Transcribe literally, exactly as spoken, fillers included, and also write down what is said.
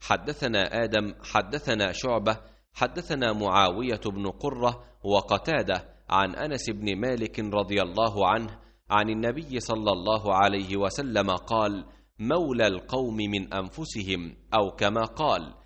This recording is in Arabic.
حدثنا آدم حدثنا شعبة حدثنا معاوية بن قرة وقتادة عن أنس بن مالك رضي الله عنه عن النبي صلى الله عليه وسلم قال: مولى القوم من أنفسهم، أو كما قال: